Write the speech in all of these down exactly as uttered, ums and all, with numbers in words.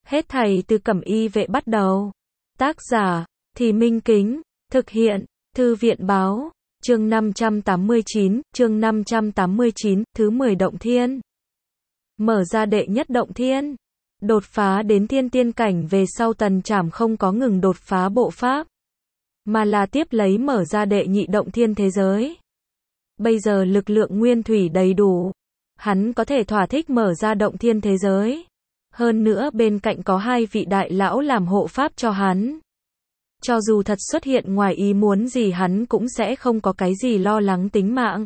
Hết thảy từ Cẩm Y Vệ bắt đầu. Tác giả, Thì Minh Kính, thực hiện, Thư viện Báo, chương năm trăm tám mươi chín, chương năm trăm tám mươi chín, thứ mười động thiên. Mở ra đệ nhất động thiên. Đột phá đến thiên tiên cảnh về sau Tần Trảm không có ngừng đột phá bộ pháp, mà là tiếp lấy mở ra đệ nhị động thiên thế giới. Bây giờ lực lượng nguyên thủy đầy đủ, hắn có thể thỏa thích mở ra động thiên thế giới. Hơn nữa bên cạnh có hai vị đại lão làm hộ pháp cho hắn. Cho dù thật xuất hiện ngoài ý muốn gì hắn cũng sẽ không có cái gì lo lắng tính mạng.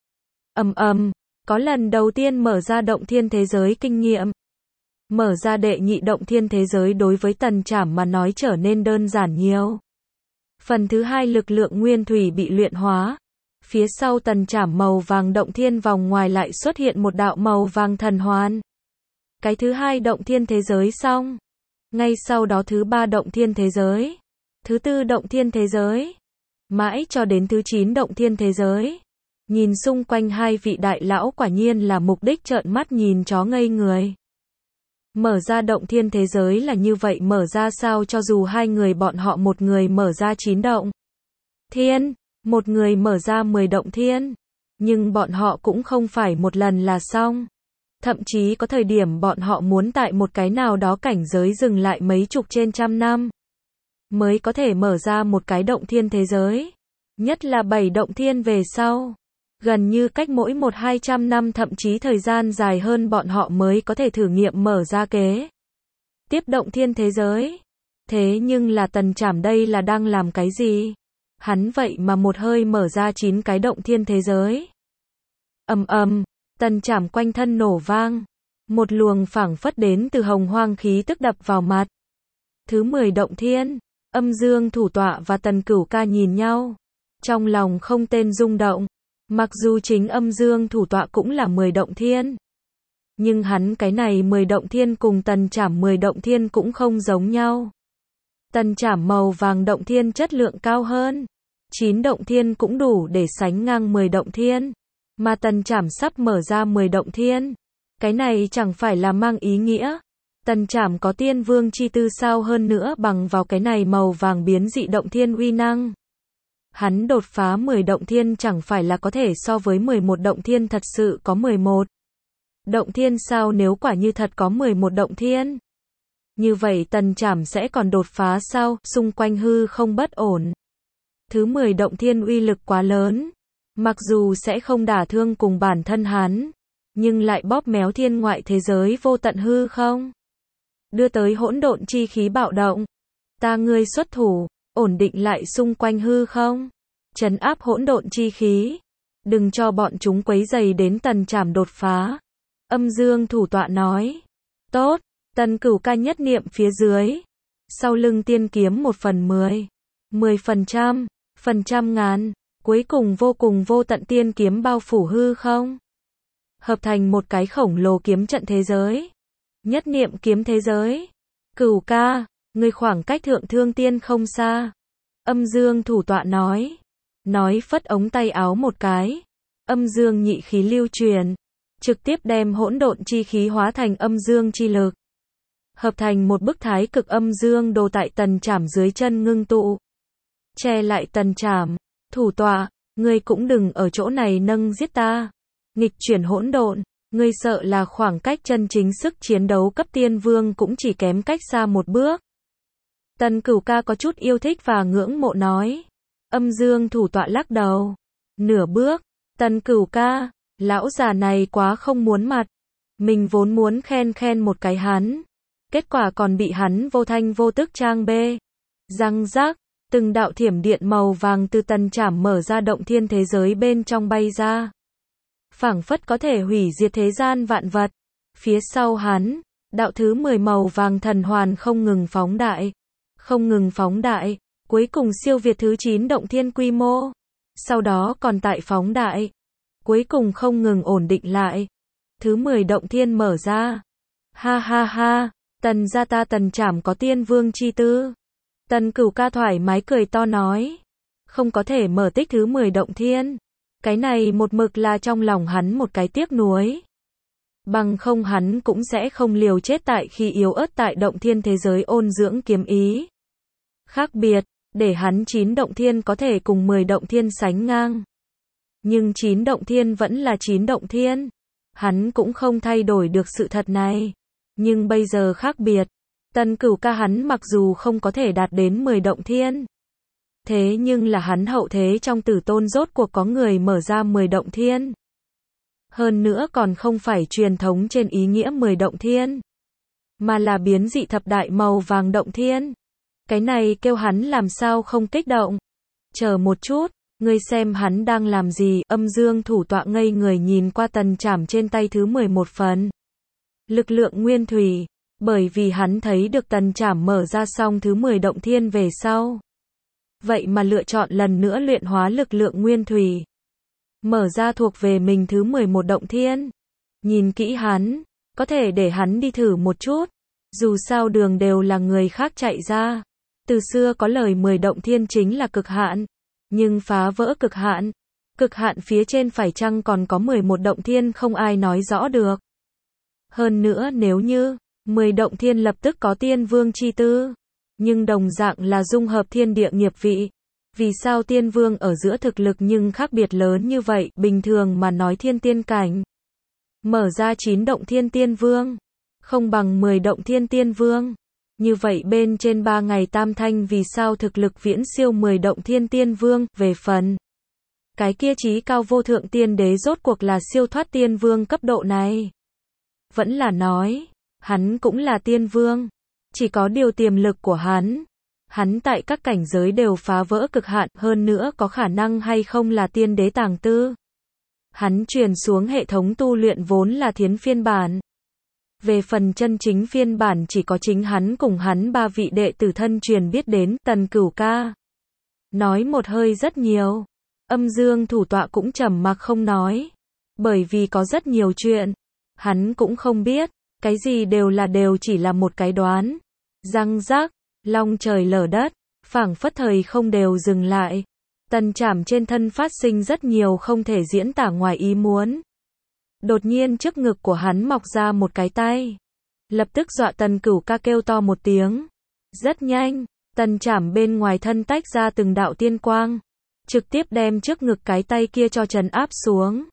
Ầm ầm, có lần đầu tiên mở ra động thiên thế giới kinh nghiệm. Mở ra đệ nhị động thiên thế giới đối với Tần Trảm mà nói trở nên đơn giản nhiều. Phần thứ hai lực lượng nguyên thủy bị luyện hóa. Phía sau Tần Trảm màu vàng động thiên vòng ngoài lại xuất hiện một đạo màu vàng thần hoàn. Cái thứ hai động thiên thế giới xong. Ngay sau đó thứ ba động thiên thế giới. Thứ tư động thiên thế giới. Mãi cho đến thứ chín động thiên thế giới. Nhìn xung quanh hai vị đại lão quả nhiên là mục đích trợn mắt nhìn chó ngây người. Mở ra động thiên thế giới là như vậy mở ra sao cho dù hai người bọn họ một người mở ra chín động thiên, một người mở ra mười động thiên. Nhưng bọn họ cũng không phải một lần là xong. Thậm chí có thời điểm bọn họ muốn tại một cái nào đó cảnh giới dừng lại mấy chục trên trăm năm. Mới có thể mở ra một cái động thiên thế giới. Nhất là bảy động thiên về sau. Gần như cách mỗi một hai trăm năm thậm chí thời gian dài hơn bọn họ mới có thể thử nghiệm mở ra kế tiếp động thiên thế giới. Thế nhưng là Tần Trảm đây là đang làm cái gì? Hắn vậy mà một hơi mở ra chín cái động thiên thế giới. Ầm ầm, Tần Trảm quanh thân nổ vang. Một luồng phảng phất đến từ hồng hoang khí tức đập vào mặt. Thứ mười động thiên, Âm Dương thủ tọa và Tần Cửu Ca nhìn nhau. Trong lòng không tên rung động. Mặc dù chính Âm Dương thủ tọa cũng là mười động thiên. Nhưng hắn cái này mười động thiên cùng Tần Trảm mười động thiên cũng không giống nhau. Tần Trảm màu vàng động thiên chất lượng cao hơn. chín động thiên cũng đủ để sánh ngang mười động thiên. Mà Tần Trảm sắp mở ra mười động thiên. Cái này chẳng phải là mang ý nghĩa. Tần Trảm có tiên vương chi tư sao hơn nữa bằng vào cái này màu vàng biến dị động thiên uy năng. Hắn đột phá mười động thiên chẳng phải là có thể so với mười một động thiên thật sự có mười một động thiên sao nếu quả như thật có mười một động thiên. Như vậy Tần Trảm sẽ còn đột phá sao, xung quanh hư không bất ổn. Thứ mười động thiên uy lực quá lớn. Mặc dù sẽ không đả thương cùng bản thân hắn, nhưng lại bóp méo thiên ngoại thế giới vô tận hư không. Đưa tới hỗn độn chi khí bạo động. Ta ngươi xuất thủ. Ổn định lại xung quanh hư không, trấn áp hỗn độn chi khí, đừng cho bọn chúng quấy rầy đến Tần Trảm đột phá. Âm Dương thủ tọa nói, tốt. Tần Cửu Ca nhất niệm phía dưới, sau lưng tiên kiếm một phần mười, mười phần trăm, phần trăm ngàn, cuối cùng vô cùng vô tận tiên kiếm bao phủ hư không, hợp thành một cái khổng lồ kiếm trận thế giới. Nhất niệm kiếm thế giới. Cửu Ca, người khoảng cách thượng thương tiên không xa. Âm Dương thủ tọa nói. Nói phất ống tay áo một cái. Âm Dương nhị khí lưu truyền. Trực tiếp đem hỗn độn chi khí hóa thành âm dương chi lực. Hợp thành một bức thái cực âm dương đồ tại Tần Trảm dưới chân ngưng tụ. Che lại Tần Trảm. Thủ tọa, ngươi cũng đừng ở chỗ này nâng giết ta. Nghịch chuyển hỗn độn. Ngươi sợ là khoảng cách chân chính sức chiến đấu cấp tiên vương cũng chỉ kém cách xa một bước. Tần Cửu Ca có chút yêu thích và ngưỡng mộ nói. Âm Dương thủ tọa lắc đầu. Nửa bước. Tần Cửu Ca, lão già này quá không muốn mặt. Mình vốn muốn khen khen một cái hắn. Kết quả còn bị hắn vô thanh vô tức trang bê. Răng rác, từng đạo thiểm điện màu vàng từ Tần Trảm mở ra động thiên thế giới bên trong bay ra. Phảng phất có thể hủy diệt thế gian vạn vật. Phía sau hắn, đạo thứ mười màu vàng thần hoàn không ngừng phóng đại. Không ngừng phóng đại, cuối cùng siêu việt thứ chín động thiên quy mô. Sau đó còn tại phóng đại. Cuối cùng không ngừng ổn định lại. Thứ mười động thiên mở ra. Ha ha ha, Tần gia ta Tần Trảm có tiên vương chi tư. Tần Cửu Ca thoải mái cười to nói. Không có thể mở tích thứ mười động thiên. Cái này một mực là trong lòng hắn một cái tiếc nuối. Bằng không hắn cũng sẽ không liều chết tại khi yếu ớt tại động thiên thế giới ôn dưỡng kiếm ý. Khác biệt, để hắn chín động thiên có thể cùng mười động thiên sánh ngang. Nhưng chín động thiên vẫn là chín động thiên. Hắn cũng không thay đổi được sự thật này. Nhưng bây giờ khác biệt. Tần Cửu Ca hắn mặc dù không có thể đạt đến mười động thiên. Thế nhưng là hắn hậu thế trong tử tôn rốt cuộc có người mở ra mười động thiên. Hơn nữa còn không phải truyền thống trên ý nghĩa mười động thiên. Mà là biến dị thập đại màu vàng động thiên. Cái này kêu hắn làm sao không kích động. Chờ một chút, ngươi xem hắn đang làm gì, âm dương thủ tọa ngây người nhìn qua tần trảm trên tay thứ mười một phần. Lực lượng nguyên thủy, bởi vì hắn thấy được tần trảm mở ra xong thứ mười động thiên về sau. Vậy mà lựa chọn lần nữa luyện hóa lực lượng nguyên thủy. Mở ra thuộc về mình thứ mười một động thiên. Nhìn kỹ hắn, có thể để hắn đi thử một chút. Dù sao đường đều là người khác chạy ra. Từ xưa có lời mười động thiên chính là cực hạn. Nhưng phá vỡ cực hạn. Cực hạn phía trên phải chăng còn có mười một động thiên không ai nói rõ được. Hơn nữa nếu như mười động thiên lập tức có tiên vương chi tư. Nhưng đồng dạng là dung hợp thiên địa nghiệp vị. Vì sao tiên vương ở giữa thực lực nhưng khác biệt lớn như vậy, bình thường mà nói thiên tiên cảnh. Mở ra chín động thiên tiên vương. Không bằng mười động thiên tiên vương. Như vậy bên trên ba ngày tam thanh vì sao thực lực viễn siêu mười động thiên tiên vương, về phần. Cái kia chí cao vô thượng tiên đế rốt cuộc là siêu thoát tiên vương cấp độ này. Vẫn là nói, hắn cũng là tiên vương. Chỉ có điều tiềm lực của hắn. Hắn tại các cảnh giới đều phá vỡ cực hạn, hơn nữa có khả năng hay không là tiên đế tàng tư. Hắn truyền xuống hệ thống tu luyện vốn là thiến phiên bản. Về phần chân chính phiên bản chỉ có chính hắn cùng hắn ba vị đệ tử thân truyền biết đến, Tần Cửu Ca. Nói một hơi rất nhiều. Âm dương thủ tọa cũng trầm mặc không nói. Bởi vì có rất nhiều chuyện. Hắn cũng không biết. Cái gì đều là đều chỉ là một cái đoán. Răng rác. Long trời lở đất. Phảng phất thời không đều dừng lại. Tần Trảm trên thân phát sinh rất nhiều không thể diễn tả ngoài ý muốn. Đột nhiên trước ngực của hắn mọc ra một cái tay. Lập tức dọa Tần Cửu Ca kêu to một tiếng. Rất nhanh, Tần Trảm bên ngoài thân tách ra từng đạo tiên quang. Trực tiếp đem trước ngực cái tay kia cho trấn áp xuống.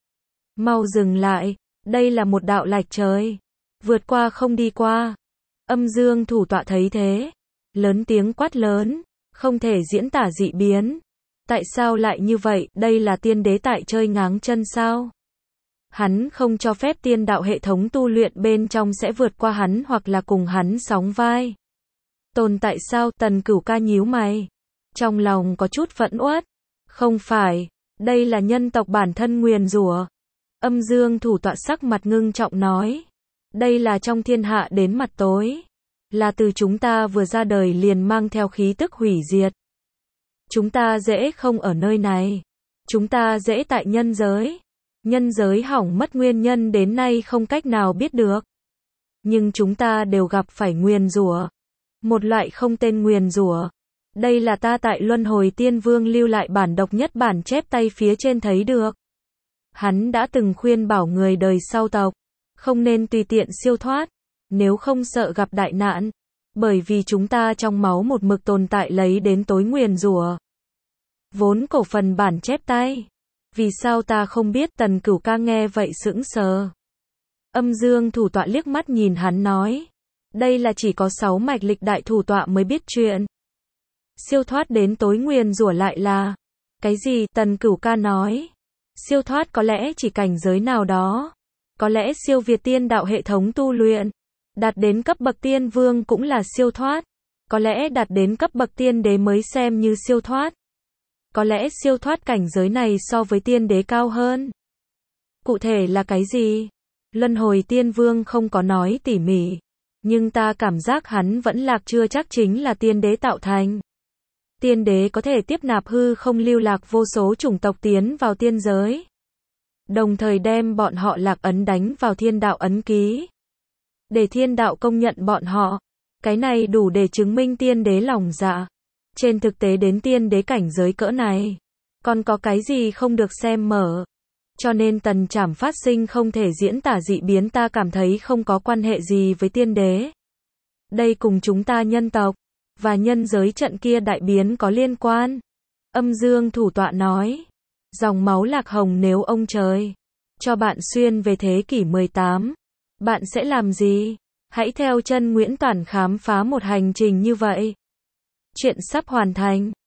Mau dừng lại, đây là một đạo lạch trời. Vượt qua không đi qua. Âm dương thủ tọa thấy thế. Lớn tiếng quát lớn, không thể diễn tả dị biến. Tại sao lại như vậy, đây là tiên đế tại chơi ngáng chân sao? Hắn không cho phép tiên đạo hệ thống tu luyện bên trong sẽ vượt qua hắn hoặc là cùng hắn sóng vai. Tồn tại sao? Tần Cửu Ca nhíu mày. Trong lòng có chút phẫn uất. Không phải, đây là nhân tộc bản thân nguyền rủa. Âm dương thủ tọa sắc mặt ngưng trọng nói. Đây là trong thiên hạ đến mặt tối. Là từ chúng ta vừa ra đời liền mang theo khí tức hủy diệt. Chúng ta dễ không ở nơi này. Chúng ta dễ tại nhân giới. Nhân giới hỏng mất nguyên nhân đến nay không cách nào biết được. Nhưng chúng ta đều gặp phải nguyền rủa. Một loại không tên nguyền rủa. Đây là ta tại Luân Hồi Tiên Vương lưu lại bản độc nhất bản chép tay phía trên thấy được. Hắn đã từng khuyên bảo người đời sau tộc. Không nên tùy tiện siêu thoát. Nếu không sợ gặp đại nạn. Bởi vì chúng ta trong máu một mực tồn tại lấy đến tối nguyền rủa. Vốn cổ phần bản chép tay. Vì sao ta không biết? Tần Cửu Ca nghe vậy sững sờ. Âm dương thủ tọa liếc mắt nhìn hắn nói. Đây là chỉ có sáu mạch lịch đại thủ tọa mới biết chuyện. Siêu thoát đến tối nguyền rủa lại là. Cái gì? Tần Cửu Ca nói. Siêu thoát có lẽ chỉ cảnh giới nào đó. Có lẽ siêu việt tiên đạo hệ thống tu luyện. Đạt đến cấp bậc tiên vương cũng là siêu thoát. Có lẽ đạt đến cấp bậc tiên đế mới xem như siêu thoát. Có lẽ siêu thoát cảnh giới này so với tiên đế cao hơn. Cụ thể là cái gì? Luân Hồi Tiên Vương không có nói tỉ mỉ. Nhưng ta cảm giác hắn vẫn lạc chưa chắc chính là tiên đế tạo thành. Tiên đế có thể tiếp nạp hư không lưu lạc vô số chủng tộc tiến vào tiên giới. Đồng thời đem bọn họ lạc ấn đánh vào thiên đạo ấn ký. Để thiên đạo công nhận bọn họ. Cái này đủ để chứng minh tiên đế lòng dạ. Trên thực tế đến tiên đế cảnh giới cỡ này. Còn có cái gì không được xem mở. Cho nên tần trảm phát sinh không thể diễn tả dị biến ta cảm thấy không có quan hệ gì với tiên đế. Đây cùng chúng ta nhân tộc và nhân giới trận kia đại biến có liên quan. Âm dương thủ tọa nói. Dòng máu lạc hồng nếu ông trời cho bạn xuyên về thế kỷ mười tám, bạn sẽ làm gì? Hãy theo chân Nguyễn Toản khám phá một hành trình như vậy. Chuyện sắp hoàn thành.